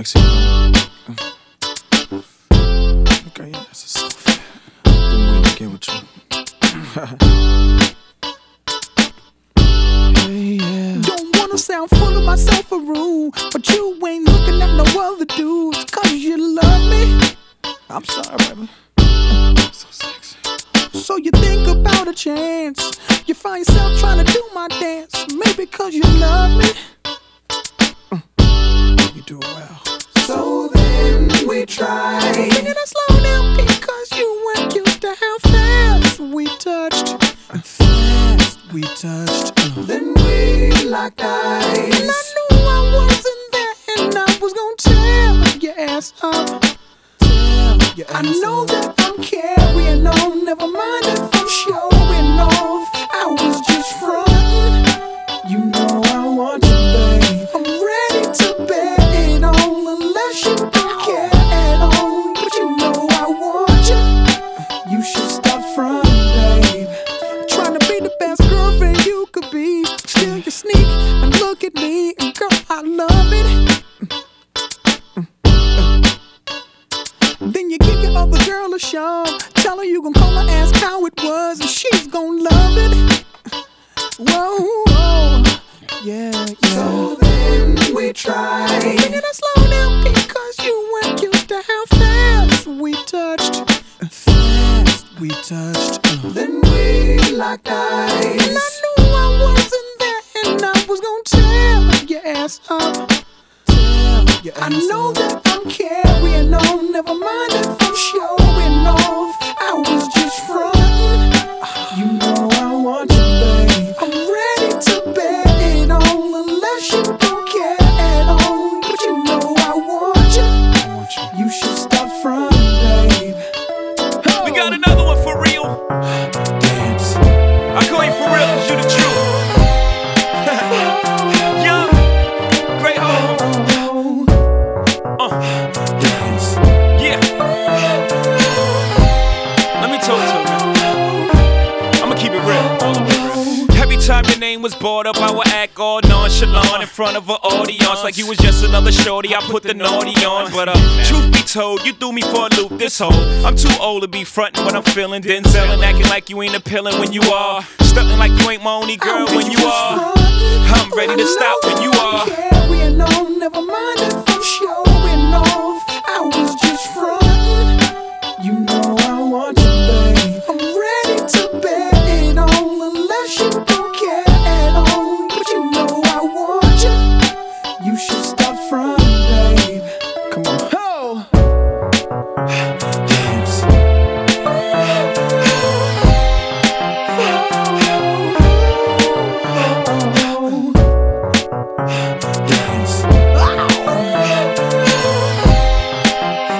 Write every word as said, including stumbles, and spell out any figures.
sexy. Okay, yeah, that's a so fat. Been waiting to get with you. Hey, yeah. Don't wanna sound full of myself or rude, but you ain't looking at no other dudes, cause you love me. I'm sorry, baby. So sexy. So you think about a chance, you find yourself trying to do my dance, maybe cause you love me. You do it well. So then we tried singing it slow down because you weren't used to how fast we touched. Fast we touched. Uh. Then we locked eyes, and I knew I wasn't there, and I was gonna tear your ass up. Your ass I know up. that I'm carrying on, never mind if I'm showing off. I was just frontin'. You know I want you, babe. I'm ready to bet it on, unless you don't care at all. But you know I want you. You should stop frontin', babe. Trying to be the best girlfriend you could be, still you sneak and look at me, and girl, I love it. Then you give your other girl a show, tell her you gon' call her, ask how it was, and she's gon' love it. Whoa, whoa. Yeah, yeah. So then we tried singing it slow down because you weren't used to how fast we touched. Fast we touched. Uh. Then we locked eyes, and I knew I wasn't there, and I was gonna tear your ass up. Your I ass know up. that I'm carrying on, never mind if I'm showing off. I was just frontin'. You know I want you, babe. I'm ready to bet it on, unless you don't care at all. But you know I want you. I want you. You should stop frontin', babe. We got another one for real. Dance. I call you for real cause you the truth. Young, great home. Uh, Dance. yeah. Let me talk to you, man. I'ma keep it real, all the way real. Every time your name was brought up, I would act all nonchalant in front of an audience, like you was just another shorty. I put the naughty on, but uh, truth be told, you threw me for a loop this whole. I'm too old to be frontin' what I'm feeling, Denzel, and acting like you ain't appealing when you are, stuntin' like you ain't my only girl when you are. I'm ready to stop when you are. Carrying on, never mind if